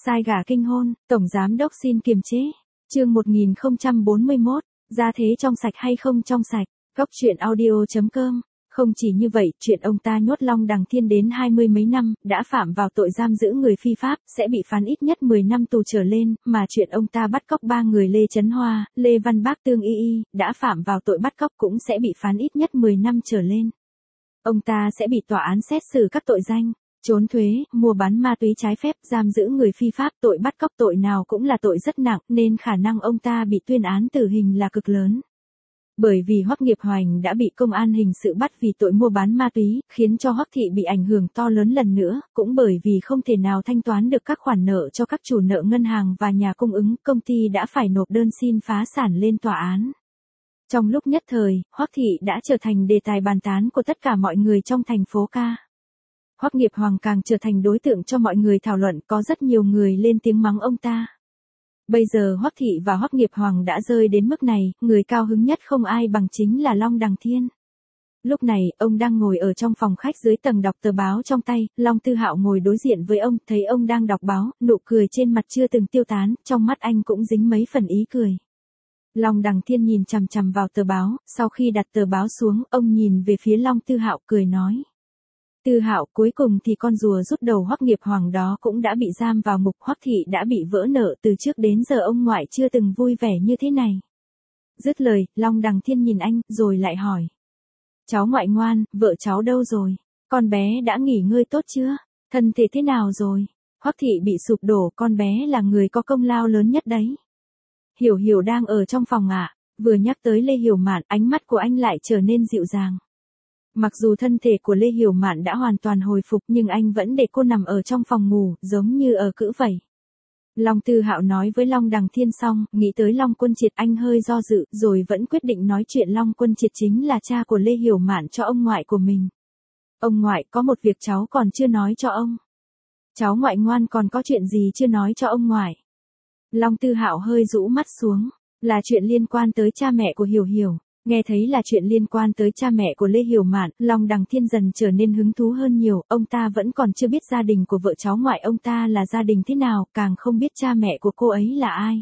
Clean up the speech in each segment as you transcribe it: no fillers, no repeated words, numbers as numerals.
Sai gả kinh hôn, Tổng Giám Đốc xin kiềm chế. Chương 1041, gia thế trong sạch hay không trong sạch, Góc truyện audio.com. Không chỉ như vậy, chuyện ông ta nhốt Long Đằng Thiên đến 20 mấy năm, đã phạm vào tội giam giữ người phi pháp, sẽ bị phán ít nhất 10 năm tù trở lên, mà chuyện ông ta bắt cóc 3 người Lê Chấn Hoa, Lê Văn Bác Tương Y, đã phạm vào tội bắt cóc cũng sẽ bị phán ít nhất 10 năm trở lên. Ông ta sẽ bị tòa án xét xử các tội danh trốn thuế, mua bán ma túy trái phép, giam giữ người phi pháp, tội bắt cóc, tội nào cũng là tội rất nặng, nên khả năng ông ta bị tuyên án tử hình là cực lớn. Bởi vì Hoắc Nghiệp Hoành đã bị công an hình sự bắt vì tội mua bán ma túy, khiến cho Hoắc thị bị ảnh hưởng to lớn lần nữa, cũng bởi vì không thể nào thanh toán được các khoản nợ cho các chủ nợ ngân hàng và nhà cung ứng, công ty đã phải nộp đơn xin phá sản lên tòa án. Trong lúc nhất thời, Hoắc thị đã trở thành đề tài bàn tán của tất cả mọi người trong thành phố ca. Hoắc Nghiệp Hoành càng trở thành đối tượng cho mọi người thảo luận, có rất nhiều người lên tiếng mắng ông ta. Bây giờ Hoắc thị và Hoắc Nghiệp Hoành đã rơi đến mức này, người cao hứng nhất không ai bằng chính là Long Đằng Thiên. Lúc này, ông đang ngồi ở trong phòng khách dưới tầng đọc tờ báo trong tay, Long Tư Hạo ngồi đối diện với ông, thấy ông đang đọc báo, nụ cười trên mặt chưa từng tiêu tán, trong mắt anh cũng dính mấy phần ý cười. Long Đằng Thiên nhìn chằm chằm vào tờ báo, sau khi đặt tờ báo xuống, ông nhìn về phía Long Tư Hạo cười nói. Tư Hạo, cuối cùng thì con rùa rút đầu Hoắc Nghiệp Hoành đó cũng đã bị giam vào ngục, Hoắc thị đã bị vỡ nợ, từ trước đến giờ ông ngoại chưa từng vui vẻ như thế này. Dứt lời, Long Đằng Thiên nhìn anh, rồi lại hỏi. Cháu ngoại ngoan, vợ cháu đâu rồi? Con bé đã nghỉ ngơi tốt chưa? Thân thể thế nào rồi? Hoắc thị bị sụp đổ, con bé là người có công lao lớn nhất đấy. Hiểu Hiểu đang ở trong phòng ạ. Vừa nhắc tới Lê Hiểu Mạn, ánh mắt của anh lại trở nên dịu dàng. Mặc dù thân thể của Lê Hiểu Mạn đã hoàn toàn hồi phục nhưng anh vẫn để cô nằm ở trong phòng ngủ, giống như ở cữ vậy. Long Tư Hạo nói với Long Đằng Thiên xong, nghĩ tới Long Quân Triệt, anh hơi do dự, rồi vẫn quyết định nói chuyện Long Quân Triệt chính là cha của Lê Hiểu Mạn cho ông ngoại của mình. Ông ngoại, có một việc cháu còn chưa nói cho ông. Cháu ngoại ngoan, còn có chuyện gì chưa nói cho ông ngoại? Long Tư Hạo hơi rũ mắt xuống, là chuyện liên quan tới cha mẹ của Hiểu Hiểu. Nghe thấy là chuyện liên quan tới cha mẹ của Lê Hiểu Mạn, Long Đằng Thiên dần trở nên hứng thú hơn nhiều, ông ta vẫn còn chưa biết gia đình của vợ cháu ngoại ông ta là gia đình thế nào, càng không biết cha mẹ của cô ấy là ai.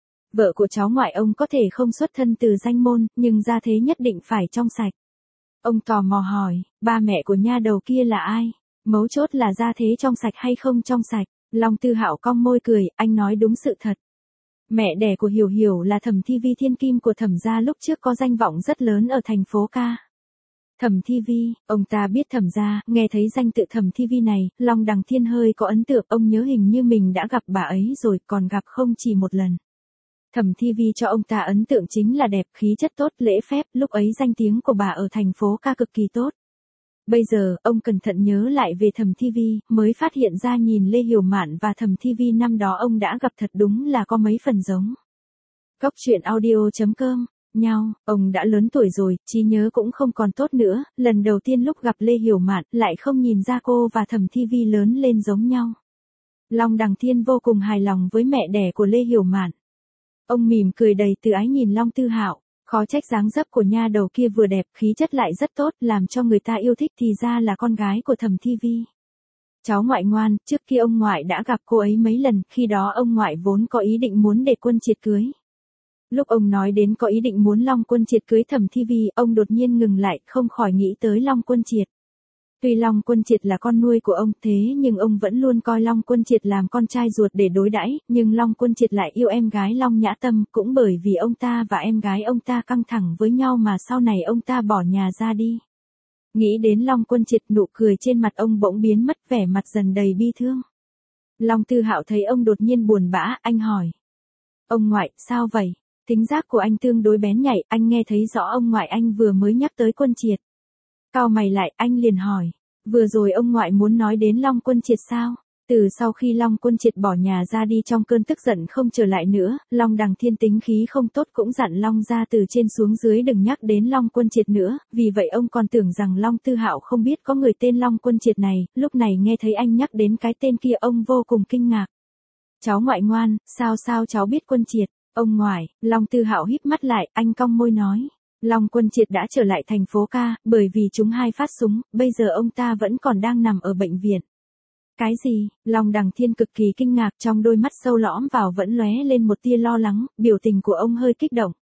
Vợ của cháu ngoại ông có thể không xuất thân từ danh môn, nhưng gia thế nhất định phải trong sạch. Ông tò mò hỏi, ba mẹ của nha đầu kia là ai? Mấu chốt là gia thế trong sạch hay không trong sạch. Long Tư Hạo cong môi cười, anh nói đúng sự thật. Mẹ đẻ của Hiểu Hiểu là Thẩm Thi Vi, thiên kim của Thẩm gia, lúc trước có danh vọng rất lớn ở thành phố ca. Thẩm Thi Vi, ông ta biết Thẩm gia, nghe thấy danh tự Thẩm Thi Vi này, Long Đằng Thiên hơi có ấn tượng, ông nhớ hình như mình đã gặp bà ấy rồi, còn gặp không chỉ một lần. Thẩm Thi Vi cho ông ta ấn tượng chính là đẹp, khí chất tốt, lễ phép, lúc ấy danh tiếng của bà ở thành phố ca cực kỳ tốt. Bây giờ, ông cẩn thận nhớ lại về Thẩm Thi Vi, mới phát hiện ra nhìn Lê Hiểu Mạn và Thẩm Thi Vi năm đó ông đã gặp thật đúng là có mấy phần giống. Góc truyện audio.com, nhau, ông đã lớn tuổi rồi, trí nhớ cũng không còn tốt nữa, lần đầu tiên lúc gặp Lê Hiểu Mạn, lại không nhìn ra cô và Thẩm Thi Vi lớn lên giống nhau. Long Đằng Thiên vô cùng hài lòng với mẹ đẻ của Lê Hiểu Mạn. Ông mỉm cười đầy từ ái nhìn Long Tư Hạo. Khó trách dáng dấp của nha đầu kia vừa đẹp, khí chất lại rất tốt, làm cho người ta yêu thích, thì ra là con gái của Thẩm Thi Vi. Cháu ngoại ngoan, trước kia ông ngoại đã gặp cô ấy mấy lần, khi đó ông ngoại vốn có ý định muốn để Quân Triệt cưới. Lúc ông nói đến có ý định muốn Long Quân Triệt cưới Thẩm Thi Vi, ông đột nhiên ngừng lại, không khỏi nghĩ tới Long Quân Triệt. Tuy Long Quân Triệt là con nuôi của ông, thế nhưng ông vẫn luôn coi Long Quân Triệt làm con trai ruột để đối đãi, nhưng Long Quân Triệt lại yêu em gái Long Nhã Tâm, cũng bởi vì ông ta và em gái ông ta căng thẳng với nhau mà sau này ông ta bỏ nhà ra đi. Nghĩ đến Long Quân Triệt, nụ cười trên mặt ông bỗng biến mất, vẻ mặt dần đầy bi thương. Long Tư Hạo thấy ông đột nhiên buồn bã, anh hỏi. Ông ngoại, sao vậy? Thính giác của anh tương đối bén nhạy, anh nghe thấy rõ ông ngoại anh vừa mới nhắc tới Quân Triệt. Cau mày lại, anh liền hỏi, vừa rồi ông ngoại muốn nói đến Long Quân Triệt sao? Từ sau khi Long Quân Triệt bỏ nhà ra đi trong cơn tức giận không trở lại nữa, Long Đằng Thiên tính khí không tốt cũng dặn Long gia từ trên xuống dưới đừng nhắc đến Long Quân Triệt nữa, vì vậy ông còn tưởng rằng Long Tư Hạo không biết có người tên Long Quân Triệt này, lúc này nghe thấy anh nhắc đến cái tên kia ông vô cùng kinh ngạc. Cháu ngoại ngoan, sao cháu biết Quân Triệt? Ông ngoại, Long Tư Hạo híp mắt lại, anh cong môi nói. Long Quân Triệt đã trở lại thành phố ca, bởi vì chúng 2 phát súng, bây giờ ông ta vẫn còn đang nằm ở bệnh viện. Cái gì? Long Đằng Thiên cực kỳ kinh ngạc, trong đôi mắt sâu lõm vào vẫn lóe lên một tia lo lắng, biểu tình của ông hơi kích động.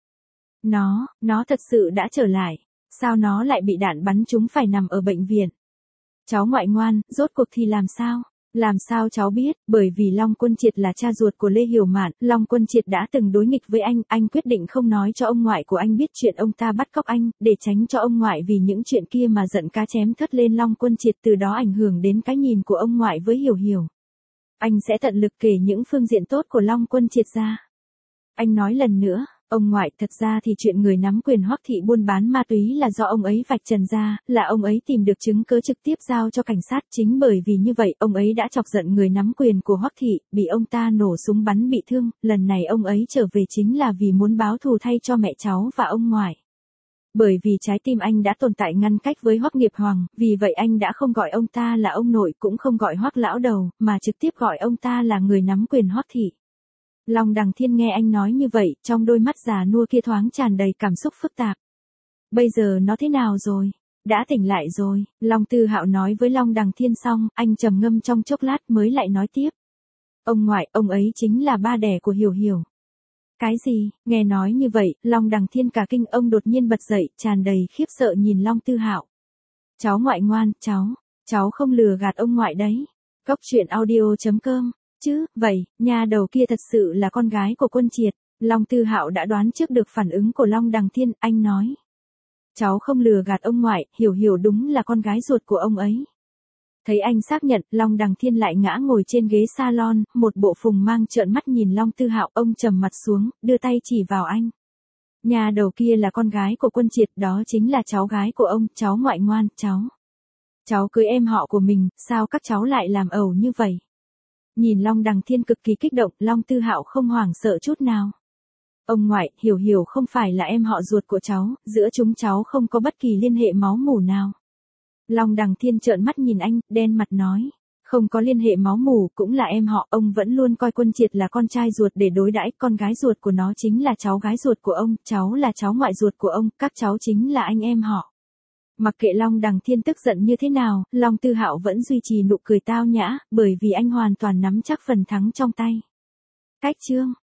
Nó thật sự đã trở lại. Sao nó lại bị đạn bắn trúng phải nằm ở bệnh viện? Cháu ngoại ngoan, rốt cuộc thì làm sao? Làm sao cháu biết, bởi vì Long Quân Triệt là cha ruột của Lê Hiểu Mạn, Long Quân Triệt đã từng đối nghịch với anh quyết định không nói cho ông ngoại của anh biết chuyện ông ta bắt cóc anh, để tránh cho ông ngoại vì những chuyện kia mà giận cá chém thớt lên Long Quân Triệt, từ đó ảnh hưởng đến cái nhìn của ông ngoại với Hiểu Hiểu. Anh sẽ tận lực kể những phương diện tốt của Long Quân Triệt ra. Anh nói lần nữa, ông ngoại, thật ra thì chuyện người nắm quyền Hoắc thị buôn bán ma túy là do ông ấy vạch trần ra, là ông ấy tìm được chứng cứ trực tiếp giao cho cảnh sát, chính bởi vì như vậy, ông ấy đã chọc giận người nắm quyền của Hoắc thị, bị ông ta nổ súng bắn bị thương, lần này ông ấy trở về chính là vì muốn báo thù thay cho mẹ cháu và ông ngoại. Bởi vì trái tim anh đã tồn tại ngăn cách với Hoắc Nghiệp Hoàng, vì vậy anh đã không gọi ông ta là ông nội, cũng không gọi Hoắc lão đầu, mà trực tiếp gọi ông ta là người nắm quyền Hoắc thị. Long Đằng Thiên nghe anh nói như vậy, trong đôi mắt già nua kia thoáng tràn đầy cảm xúc phức tạp. Bây giờ nó thế nào rồi? Đã tỉnh lại rồi, Long Tư Hạo nói với Long Đằng Thiên xong, anh trầm ngâm trong chốc lát mới lại nói tiếp. Ông ngoại, ông ấy chính là ba đẻ của Hiểu Hiểu. Cái gì? Nghe nói như vậy, Long Đằng Thiên cả kinh, ông đột nhiên bật dậy, tràn đầy khiếp sợ nhìn Long Tư Hạo. Cháu ngoại ngoan, cháu không lừa gạt ông ngoại đấy. Cốc truyện audio.com. Chứ, vậy, nhà đầu kia thật sự là con gái của Quân Triệt. Long Tư Hạo đã đoán trước được phản ứng của Long Đằng Thiên, anh nói. Cháu không lừa gạt ông ngoại, Hiểu Hiểu đúng là con gái ruột của ông ấy. Thấy anh xác nhận, Long Đằng Thiên lại ngã ngồi trên ghế salon, một bộ phùng mang trợn mắt nhìn Long Tư Hạo, ông trầm mặt xuống, đưa tay chỉ vào anh. Nhà đầu kia là con gái của Quân Triệt, đó chính là cháu gái của ông, cháu ngoại ngoan, cháu cưới em họ của mình, sao các cháu lại làm ẩu như vậy? Nhìn Long Đằng Thiên cực kỳ kích động, Long Tư Hạo không hoảng sợ chút nào. Ông ngoại, Hiểu Hiểu không phải là em họ ruột của cháu, giữa chúng cháu không có bất kỳ liên hệ máu mủ nào. Long Đằng Thiên trợn mắt nhìn anh, đen mặt nói. Không có liên hệ máu mủ, cũng là em họ, ông vẫn luôn coi Quân Triệt là con trai ruột để đối đãi, con gái ruột của nó chính là cháu gái ruột của ông, cháu là cháu ngoại ruột của ông, các cháu chính là anh em họ. Mặc kệ Long Đằng Thiên tức giận như thế nào, Long Tư Hạo vẫn duy trì nụ cười tao nhã, bởi vì anh hoàn toàn nắm chắc phần thắng trong tay. Cách chương